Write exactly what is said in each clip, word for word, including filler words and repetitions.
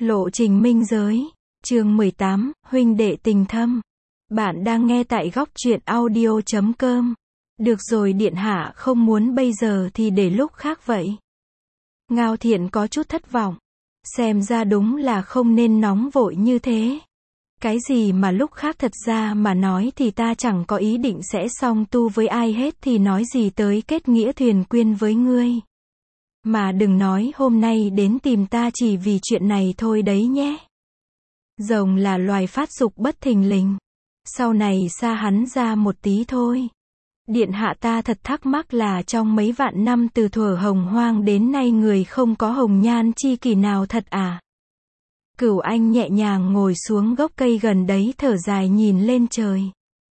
Lộ trình minh giới. Chương mười tám, huynh đệ tình thâm. Bạn đang nghe tại góc truyện audio chấm com. Được rồi điện hạ không muốn bây giờ thì để lúc khác vậy. Ngao Thiện có chút thất vọng. Xem ra đúng là không nên nóng vội như thế. Cái gì mà lúc khác thật ra mà nói thì ta chẳng có ý định sẽ song tu với ai hết thì nói gì tới kết nghĩa thuyền quyên với ngươi. Mà đừng nói hôm nay đến tìm ta chỉ vì chuyện này thôi đấy nhé. Rồng là loài phát dục bất thình lình. Sau này xa hắn ra một tí thôi. Điện hạ ta thật thắc mắc là trong mấy vạn năm từ thuở hồng hoang đến nay người không có hồng nhan chi kỷ nào thật à? Cửu Anh nhẹ nhàng ngồi xuống gốc cây gần đấy thở dài nhìn lên trời.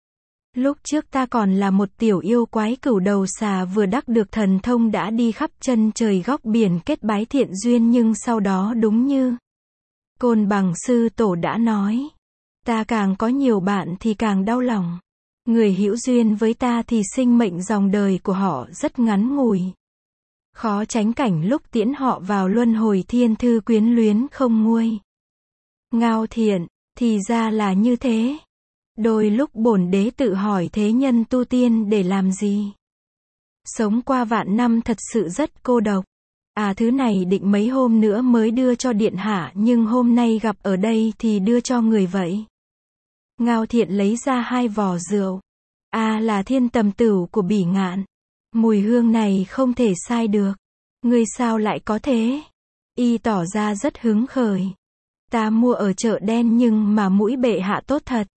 Lúc trước ta còn là một tiểu yêu quái cửu đầu xà vừa đắc được thần thông đã đi khắp chân trời góc biển kết bái thiện duyên, nhưng sau đó đúng như Côn Bằng sư tổ đã nói, ta càng có nhiều bạn thì càng đau lòng. Người hữu duyên với ta thì sinh mệnh dòng đời của họ rất ngắn ngủi. Khó tránh cảnh lúc tiễn họ vào luân hồi thiên thư quyến luyến không nguôi. Ngao Thiện, thì ra là như thế. Đôi lúc bổn đế tự hỏi thế nhân tu tiên để làm gì? Sống qua vạn năm thật sự rất cô độc. À thứ này định mấy hôm nữa mới đưa cho điện hạ nhưng hôm nay gặp ở đây thì đưa cho người vậy. Ngao Thiện lấy ra hai vò rượu. À là thiên tầm tửu của Bỉ Ngạn. Mùi hương này không thể sai được. Ngươi sao lại có thế? Y tỏ ra rất hứng khởi. Ta mua ở chợ đen nhưng mà mũi bệ hạ tốt thật.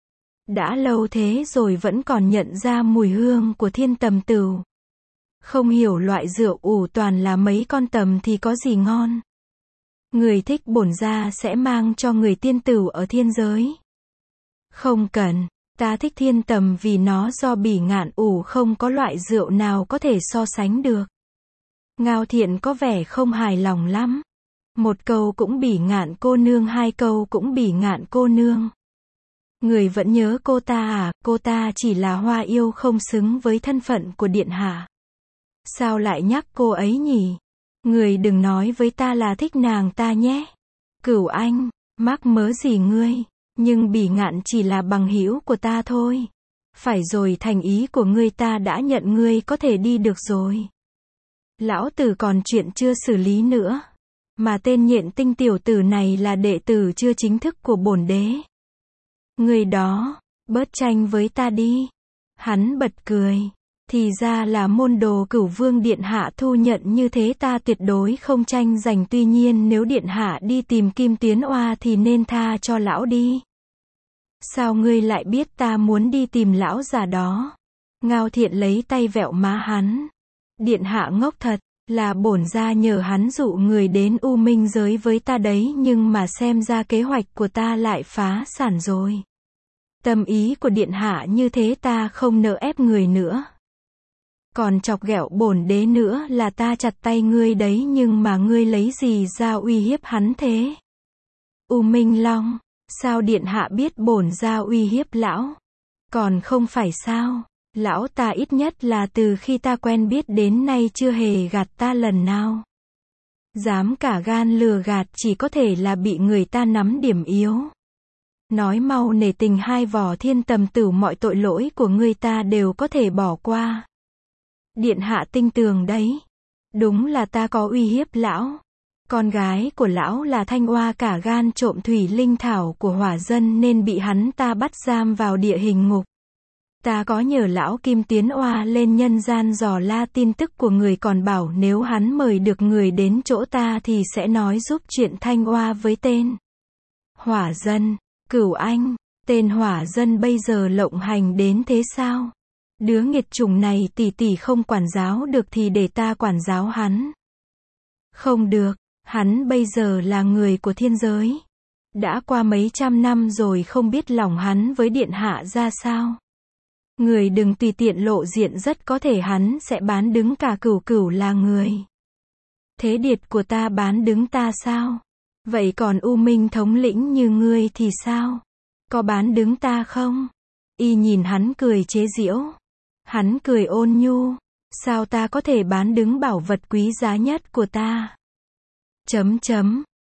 Đã lâu thế rồi vẫn còn nhận ra mùi hương của thiên tầm tửu. Không hiểu loại rượu ủ toàn là mấy con tầm thì có gì ngon. Người thích bổn gia sẽ mang cho người tiên tửu ở thiên giới. Không cần, ta thích thiên tầm vì nó do Bỉ Ngạn ủ, không có loại rượu nào có thể so sánh được. Ngao Thiện có vẻ không hài lòng lắm. Một câu cũng Bỉ Ngạn cô nương, hai câu cũng Bỉ Ngạn cô nương. Người vẫn nhớ cô ta à? Cô ta chỉ là hoa yêu không xứng với thân phận của điện hạ. Sao lại nhắc cô ấy nhỉ? Người đừng nói với ta là thích nàng ta nhé. Cửu Anh, mắc mớ gì ngươi? Nhưng Bỉ Ngạn chỉ là bằng hữu của ta thôi. Phải rồi, thành ý của ngươi ta đã nhận, ngươi có thể đi được rồi. Lão tử còn chuyện chưa xử lý nữa. Mà tên Nhện Tinh tiểu tử này là đệ tử chưa chính thức của bổn đế. Người đó, bớt tranh với ta đi. Hắn bật cười. Thì ra là môn đồ Cửu Vương điện hạ thu nhận như thế, ta tuyệt đối không tranh giành, tuy nhiên nếu điện hạ đi tìm Kim Tuyến Oa thì nên tha cho lão đi. Sao ngươi lại biết ta muốn đi tìm lão già đó? Ngao Thiện lấy tay vẹo má hắn. Điện hạ ngốc thật, là bổn gia nhờ hắn dụ người đến U Minh giới với ta đấy, nhưng mà xem ra kế hoạch của ta lại phá sản rồi. Tâm ý của điện hạ như thế ta không nỡ ép người nữa. Còn chọc ghẹo bổn đế nữa là ta chặt tay ngươi đấy, nhưng mà ngươi lấy gì ra uy hiếp hắn thế? U Minh Long, sao điện hạ biết bổn gia uy hiếp lão? Còn không phải sao? Lão ta ít nhất là từ khi ta quen biết đến nay chưa hề gạt ta lần nào. Dám cả gan lừa gạt chỉ có thể là bị người ta nắm điểm yếu. Nói mau, nể tình hai vỏ thiên tầm tửu, mọi tội lỗi của người ta đều có thể bỏ qua. Điện hạ tinh tường đấy. Đúng là ta có uy hiếp lão. Con gái của lão là Thanh Oa cả gan trộm thủy linh thảo của hỏa dân nên bị hắn ta bắt giam vào địa hình ngục. Ta có nhờ lão Kim Tuyến Oa lên nhân gian dò la tin tức của người, còn bảo nếu hắn mời được người đến chỗ ta thì sẽ nói giúp chuyện Thanh Oa với tên hỏa dân. Cửu Anh, tên hỏa dân bây giờ lộng hành đến thế sao? Đứa nghiệt chủng này tỷ tỷ không quản giáo được thì để ta quản giáo hắn. Không được, hắn bây giờ là người của thiên giới. Đã qua mấy trăm năm rồi, không biết lòng hắn với điện hạ ra sao. Người đừng tùy tiện lộ diện, rất có thể hắn sẽ bán đứng cả Cửu Cửu là người. Thế điệt của ta bán đứng ta sao? Vậy còn U Minh thống lĩnh như ngươi thì sao? Có bán đứng ta không? Y nhìn hắn cười chế giễu. Hắn cười ôn nhu. Sao ta có thể bán đứng bảo vật quý giá nhất của ta? Chấm chấm,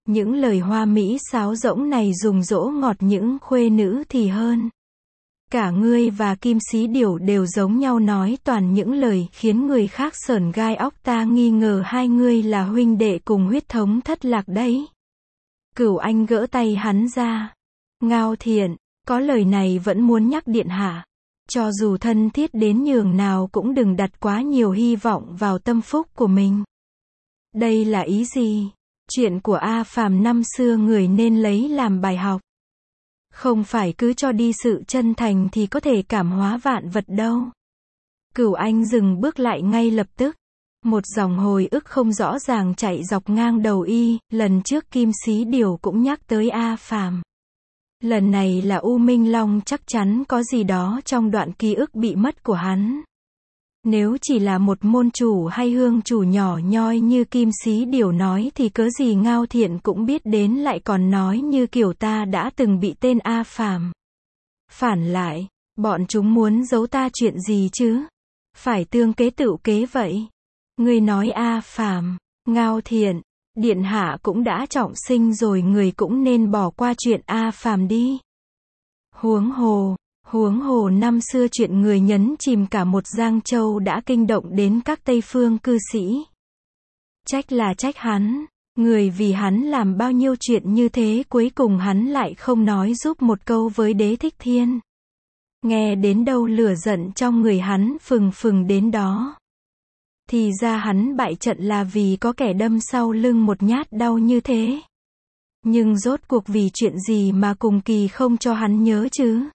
Những lời hoa mỹ sáo rỗng này dùng dỗ ngọt những khuê nữ thì hơn. Cả ngươi và Kim Xí Điểu đều giống nhau nói toàn những lời khiến người khác sởn gai óc, ta nghi ngờ hai ngươi là huynh đệ cùng huyết thống thất lạc đấy. Cửu Anh gỡ tay hắn ra. Ngao Thiện, có lời này vẫn muốn nhắc điện hạ. Cho dù thân thiết đến nhường nào cũng đừng đặt quá nhiều hy vọng vào tâm phúc của mình. Đây là ý gì? Chuyện của A Phàm năm xưa người nên lấy làm bài học. Không phải cứ cho đi sự chân thành thì có thể cảm hóa vạn vật đâu. Cửu Anh dừng bước lại ngay lập tức. Một dòng hồi ức không rõ ràng chạy dọc ngang đầu y, lần trước Kim Xí Điểu cũng nhắc tới A Phàm. Lần này là U Minh Long chắc chắn có gì đó trong đoạn ký ức bị mất của hắn. Nếu chỉ là một môn chủ hay hương chủ nhỏ nhoi như Kim Xí Điểu nói thì cớ gì Ngao Thiện cũng biết đến, lại còn nói như kiểu ta đã từng bị tên A Phàm. Phản lại, bọn chúng muốn giấu ta chuyện gì chứ? Phải tương kế tựu kế vậy. Ngươi nói A Phàm, Ngao Thiện, điện hạ cũng đã trọng sinh rồi, người cũng nên bỏ qua chuyện A Phàm đi. Huống hồ, huống hồ năm xưa chuyện người nhấn chìm cả một Giang Châu đã kinh động đến các Tây phương cư sĩ. Trách là trách hắn, người vì hắn làm bao nhiêu chuyện như thế cuối cùng hắn lại không nói giúp một câu với Đế Thích Thiên. Nghe đến đâu lửa giận trong người hắn phừng phừng đến đó. Thì ra hắn bại trận là vì có kẻ đâm sau lưng một nhát đau như thế. Nhưng rốt cuộc vì chuyện gì mà cùng kỳ không cho hắn nhớ chứ?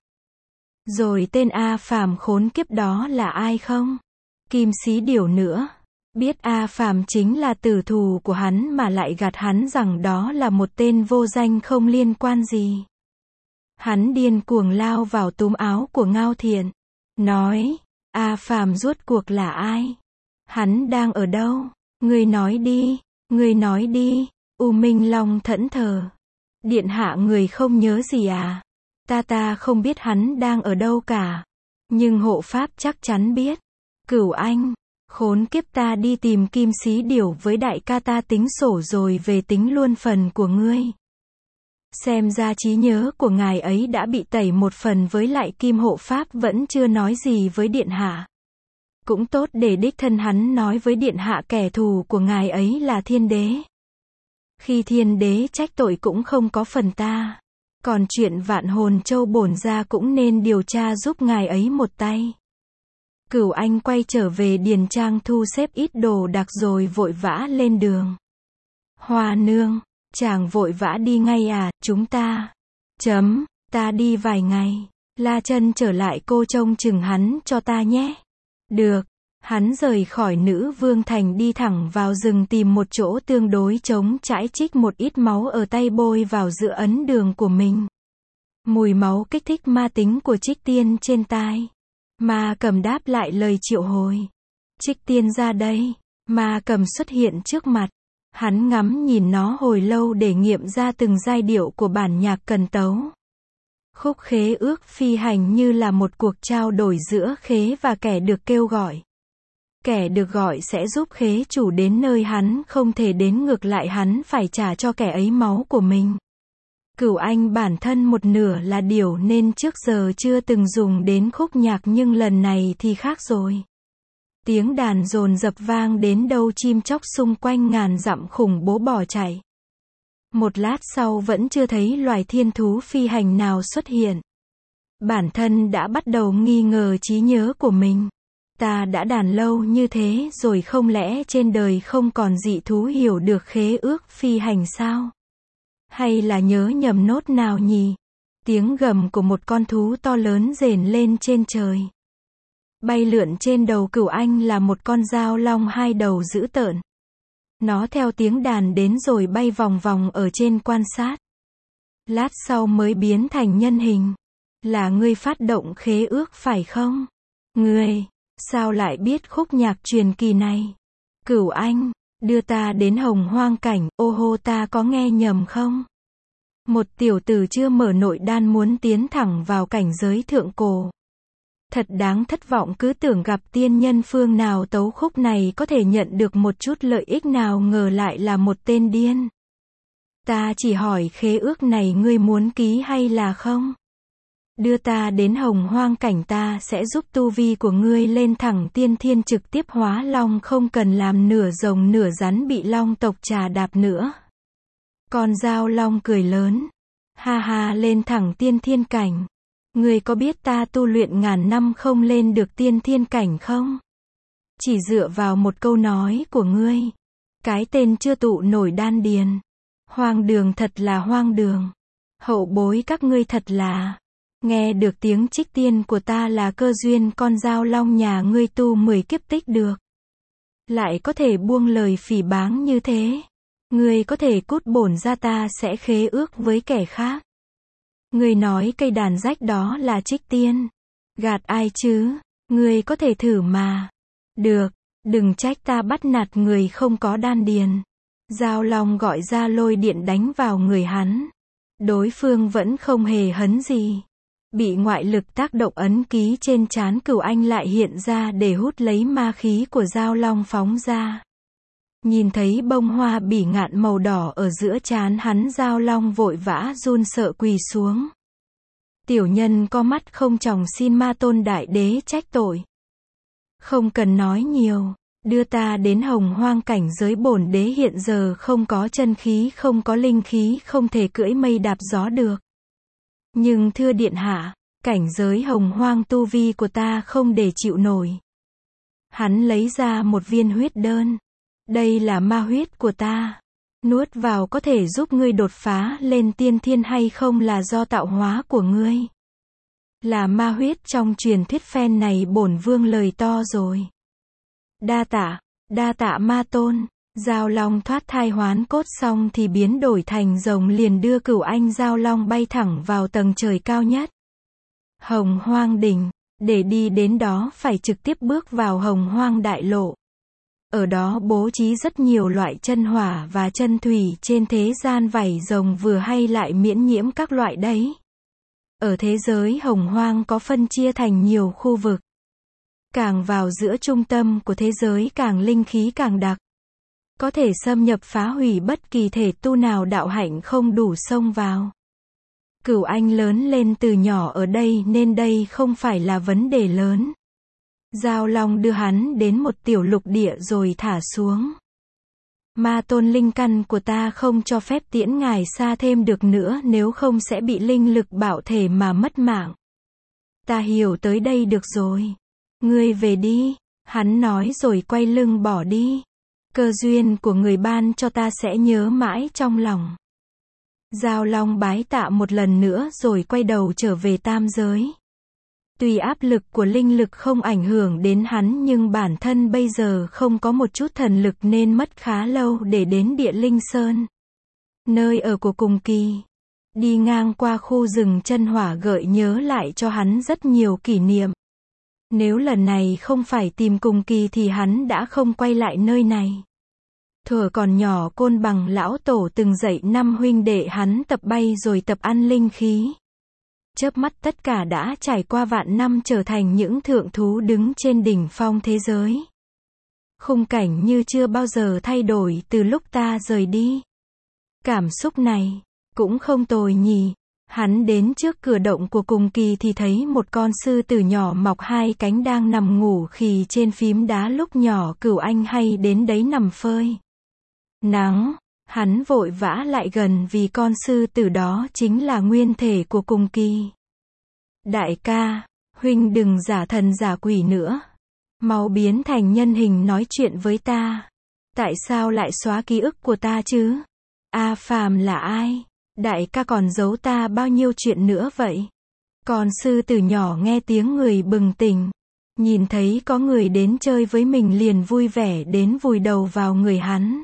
Rồi tên A Phàm khốn kiếp đó là ai không? Kim Xí Điểu nữa. Biết A Phàm chính là tử thù của hắn mà lại gạt hắn rằng đó là một tên vô danh không liên quan gì. Hắn điên cuồng lao vào túm áo của Ngao Thiện. Nói, A Phàm rốt cuộc là ai? Hắn đang ở đâu? Ngươi nói đi, ngươi nói đi. U Minh Long thẫn thờ. Điện hạ người không nhớ gì à? Ta ta không biết hắn đang ở đâu cả. Nhưng hộ pháp chắc chắn biết. Cửu Anh, khốn kiếp, ta đi tìm Kim Xí Điểu với đại ca ta tính sổ rồi về tính luôn phần của ngươi. Xem ra trí nhớ của ngài ấy đã bị tẩy một phần, với lại Kim hộ pháp vẫn chưa nói gì với điện hạ. Cũng tốt để đích thân hắn nói với điện hạ kẻ thù của ngài ấy là Thiên Đế. Khi Thiên Đế trách tội cũng không có phần ta. Còn chuyện Vạn Hồn Châu bổn ra cũng nên điều tra giúp ngài ấy một tay. Cửu Anh quay trở về điền trang thu xếp ít đồ đạc rồi vội vã lên đường. Hoa nương, chàng vội vã đi ngay à? Chúng ta. Chấm, ta đi vài ngày. La Chân trở lại, cô trông chừng hắn cho ta nhé. Được. Hắn rời khỏi Nữ Vương Thành đi thẳng vào rừng tìm một chỗ tương đối trống trải, trích một ít máu ở tay bôi vào giữa ấn đường của mình. Mùi máu kích thích ma tính của Trích Tiên trên tai. Ma Cầm đáp lại lời triệu hồi. Trích Tiên ra đây. Ma Cầm xuất hiện trước mặt. Hắn ngắm nhìn nó hồi lâu để nghiệm ra từng giai điệu của bản nhạc cần tấu. Khúc khế ước phi hành như là một cuộc trao đổi giữa khế và kẻ được kêu gọi. Kẻ được gọi sẽ giúp khế chủ đến nơi hắn không thể đến, ngược lại hắn phải trả cho kẻ ấy máu của mình. Cửu Anh bản thân một nửa là điểu nên trước giờ chưa từng dùng đến khúc nhạc, nhưng lần này thì khác rồi. Tiếng đàn dồn dập vang đến đâu chim chóc xung quanh ngàn dặm khủng bố bỏ chạy. Một lát sau vẫn chưa thấy loài thiên thú phi hành nào xuất hiện. Bản thân đã bắt đầu nghi ngờ trí nhớ của mình. Ta đã đàn lâu như thế rồi, không lẽ trên đời không còn dị thú hiểu được khế ước phi hành sao? Hay là nhớ nhầm nốt nào nhỉ? Tiếng gầm của một con thú to lớn rền lên trên trời. Bay lượn trên đầu Cửu Anh là một con dao long hai đầu dữ tợn. Nó theo tiếng đàn đến rồi bay vòng vòng ở trên quan sát. Lát sau mới biến thành nhân hình. Là ngươi phát động khế ước phải không? Ngươi, sao lại biết khúc nhạc truyền kỳ này? Cửu Anh, đưa ta đến Hồng Hoang cảnh, ô hô, ta có nghe nhầm không? Một tiểu tử chưa mở nội đan muốn tiến thẳng vào cảnh giới thượng cổ. Thật đáng thất vọng, cứ tưởng gặp tiên nhân phương nào tấu khúc này có thể nhận được một chút lợi ích, nào ngờ lại là một tên điên. Ta chỉ hỏi khế ước này ngươi muốn ký hay là không? Đưa ta đến Hồng Hoang cảnh, ta sẽ giúp tu vi của ngươi lên thẳng tiên thiên, trực tiếp hóa long, không cần làm nửa rồng nửa rắn bị long tộc trà đạp nữa. Con dao long cười lớn. Ha ha, lên thẳng tiên thiên cảnh. Ngươi có biết ta tu luyện ngàn năm không lên được tiên thiên cảnh không? Chỉ dựa vào một câu nói của ngươi. Cái tên chưa tụ nổi đan điền. Hoang đường, thật là hoang đường. Hậu bối các ngươi thật là. Nghe được tiếng trích tiên của ta là cơ duyên, con dao long nhà ngươi tu mười kiếp tích được. Lại có thể buông lời phỉ báng như thế. Ngươi có thể cút bổn ra, ta sẽ khế ước với kẻ khác. Ngươi nói cây đàn rách đó là trích tiên. Gạt ai chứ? Ngươi có thể thử mà. Được, đừng trách ta bắt nạt người không có đan điền. Dao long gọi ra lôi điện đánh vào người hắn. Đối phương vẫn không hề hấn gì. Bị ngoại lực tác động, ấn ký trên trán Cửu Anh lại hiện ra để hút lấy ma khí của dao long phóng ra. Nhìn thấy bông hoa bỉ ngạn màu đỏ ở giữa trán hắn, dao long vội vã run sợ quỳ xuống. Tiểu nhân có mắt không tròng, xin Ma Tôn Đại Đế trách tội. Không cần nói nhiều, đưa ta đến Hồng Hoang cảnh giới, bổn đế hiện giờ không có chân khí, không có linh khí, không thể cưỡi mây đạp gió được. Nhưng thưa điện hạ, cảnh giới Hồng Hoang tu vi của ta không để chịu nổi. Hắn lấy ra một viên huyết đơn. Đây là ma huyết của ta. Nuốt vào có thể giúp ngươi đột phá lên tiên thiên hay không là do tạo hóa của ngươi. Là ma huyết trong truyền thuyết, phen này bổn vương lời to rồi. Đa tạ, đa tạ Ma Tôn. Dao long thoát thai hoán cốt xong thì biến đổi thành rồng, liền đưa Cửu Anh dao long bay thẳng vào tầng trời cao nhất. Hồng Hoang đỉnh, để đi đến đó phải trực tiếp bước vào Hồng Hoang đại lộ. Ở đó bố trí rất nhiều loại chân hỏa và chân thủy, trên thế gian vảy rồng vừa hay lại miễn nhiễm các loại đấy. Ở thế giới Hồng Hoang có phân chia thành nhiều khu vực. Càng vào giữa trung tâm của thế giới càng linh khí càng đặc. Có thể xâm nhập phá hủy bất kỳ thể tu nào đạo hạnh không đủ xông vào. Cửu Anh lớn lên từ nhỏ ở đây nên đây không phải là vấn đề lớn. Dao long đưa hắn đến một tiểu lục địa rồi thả xuống. Ma Tôn, linh căn của ta không cho phép tiễn ngài xa thêm được nữa, nếu không sẽ bị linh lực bạo thể mà mất mạng. Ta hiểu, tới đây được rồi. Ngươi về đi, hắn nói rồi quay lưng bỏ đi. Cơ duyên của người ban cho ta sẽ nhớ mãi trong lòng. Dao long bái tạ một lần nữa rồi quay đầu trở về tam giới. Tuy áp lực của linh lực không ảnh hưởng đến hắn, nhưng bản thân bây giờ không có một chút thần lực nên mất khá lâu để đến Địa Linh Sơn. Nơi ở của Cùng Kỳ. Đi ngang qua khu rừng chân hỏa gợi nhớ lại cho hắn rất nhiều kỷ niệm. Nếu lần này không phải tìm Cùng Kỳ thì hắn đã không quay lại nơi này. Thuở còn nhỏ, Côn Bằng lão tổ từng dạy năm huynh đệ hắn tập bay rồi tập ăn linh khí. Chớp mắt tất cả đã trải qua vạn năm, trở thành những thượng thú đứng trên đỉnh phong thế giới. Khung cảnh như chưa bao giờ thay đổi từ lúc ta rời đi. Cảm xúc này cũng không tồi nhỉ. Hắn đến trước cửa động của Cùng Kỳ thì thấy một con sư tử nhỏ mọc hai cánh đang nằm ngủ khì trên phím đá, lúc nhỏ Cửu Anh hay đến đấy nằm phơi nắng. Hắn vội vã lại gần vì con sư tử đó chính là nguyên thể của Cùng Kỳ. Đại ca, huynh đừng giả thần giả quỷ nữa. Mau biến thành nhân hình nói chuyện với ta. Tại sao lại xóa ký ức của ta chứ? A Phàm là ai? Đại ca còn giấu ta bao nhiêu chuyện nữa vậy? Con sư tử nhỏ nghe tiếng người bừng tỉnh. Nhìn thấy có người đến chơi với mình liền vui vẻ đến vùi đầu vào người hắn.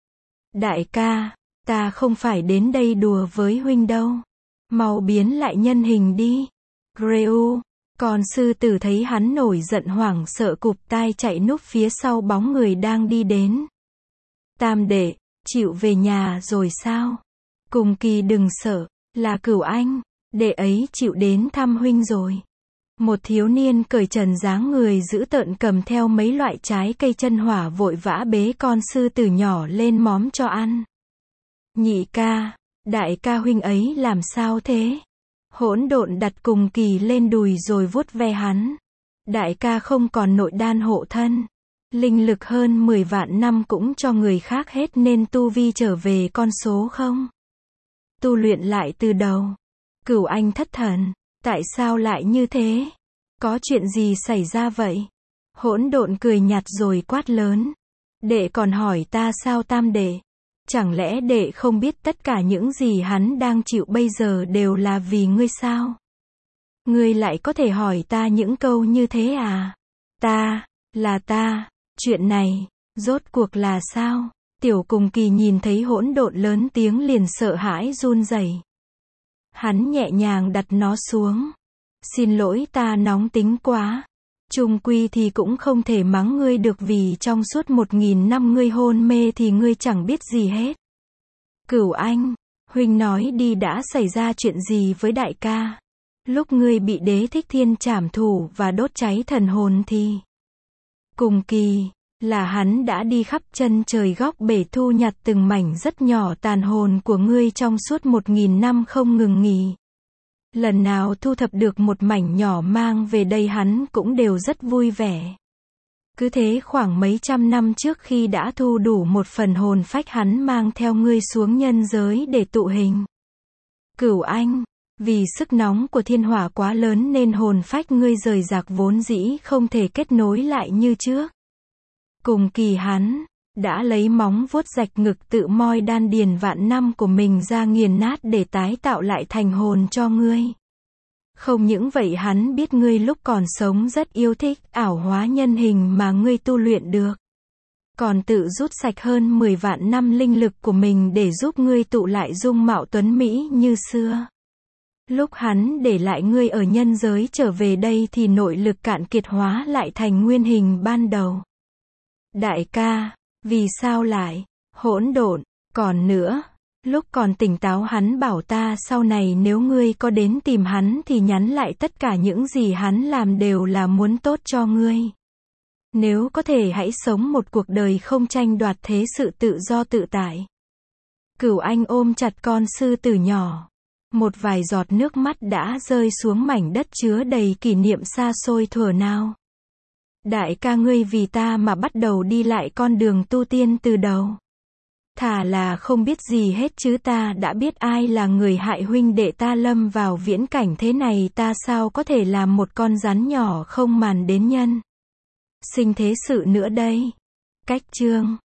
Đại ca, ta không phải đến đây đùa với huynh đâu. Mau biến lại nhân hình đi. Greu, con sư tử thấy hắn nổi giận hoảng sợ cụp tai chạy núp phía sau bóng người đang đi đến. Tam đệ, chịu về nhà rồi sao? Cùng Kỳ đừng sợ, là Cửu Anh, đệ ấy chịu đến thăm huynh rồi. Một thiếu niên cởi trần dáng người dữ tợn cầm theo mấy loại trái cây chân hỏa vội vã bế con sư tử nhỏ lên móm cho ăn. Nhị ca, đại ca huynh ấy làm sao thế? Hỗn độn đặt Cùng Kỳ lên đùi rồi vuốt ve hắn. Đại ca không còn nội đan hộ thân. Linh lực hơn mười vạn năm cũng cho người khác hết nên tu vi trở về con số không. Tu luyện lại từ đầu. Cửu Anh thất thần. Tại sao lại như thế? Có chuyện gì xảy ra vậy? Hỗn độn cười nhạt rồi quát lớn. Đệ còn hỏi ta sao tam đệ? Chẳng lẽ đệ không biết tất cả những gì hắn đang chịu bây giờ đều là vì ngươi sao? Ngươi lại có thể hỏi ta những câu như thế à? Ta, là ta, chuyện này, rốt cuộc là sao? Tiểu Cùng Kỳ nhìn thấy hỗn độn lớn tiếng liền sợ hãi run rẩy. Hắn nhẹ nhàng đặt nó xuống. Xin lỗi ta nóng tính quá. Chung quy thì cũng không thể mắng ngươi được vì trong suốt một nghìn năm ngươi hôn mê thì ngươi chẳng biết gì hết. Cửu Anh, huynh nói đi đã xảy ra chuyện gì với đại ca? Lúc ngươi bị Đế Thích Thiên trảm thủ và đốt cháy thần hồn thì... Cùng Kỳ, là hắn đã đi khắp chân trời góc bể thu nhặt từng mảnh rất nhỏ tàn hồn của ngươi trong suốt một nghìn năm không ngừng nghỉ. Lần nào thu thập được một mảnh nhỏ mang về đây hắn cũng đều rất vui vẻ. Cứ thế khoảng mấy trăm năm trước khi đã thu đủ một phần hồn phách hắn mang theo ngươi xuống nhân giới để tụ hình. Cửu Anh, vì sức nóng của thiên hỏa quá lớn nên hồn phách ngươi rời rạc vốn dĩ không thể kết nối lại như trước. Cùng Kỳ hắn đã lấy móng vuốt rạch ngực tự moi đan điền vạn năm của mình ra nghiền nát để tái tạo lại thành hồn cho ngươi. Không những vậy hắn biết ngươi lúc còn sống rất yêu thích ảo hóa nhân hình mà ngươi tu luyện được. Còn tự rút sạch hơn mười vạn năm linh lực của mình để giúp ngươi tụ lại dung mạo tuấn mỹ như xưa. Lúc hắn để lại ngươi ở nhân giới trở về đây thì nội lực cạn kiệt hóa lại thành nguyên hình ban đầu. Đại ca, vì sao lại? Hỗn độn, còn nữa, lúc còn tỉnh táo hắn bảo ta sau này nếu ngươi có đến tìm hắn thì nhắn lại tất cả những gì hắn làm đều là muốn tốt cho ngươi. Nếu có thể hãy sống một cuộc đời không tranh đoạt thế sự tự do tự tại. Cửu Anh ôm chặt con sư tử nhỏ. Một vài giọt nước mắt đã rơi xuống mảnh đất chứa đầy kỷ niệm xa xôi thuở nào. Đại ca ngươi vì ta mà bắt đầu đi lại con đường tu tiên từ đầu. Thà là không biết gì hết chứ ta đã biết ai là người hại huynh đệ ta lâm vào viễn cảnh thế này ta sao có thể làm một con rắn nhỏ không màn đến nhân. Sinh thế sự nữa đây. Cách chương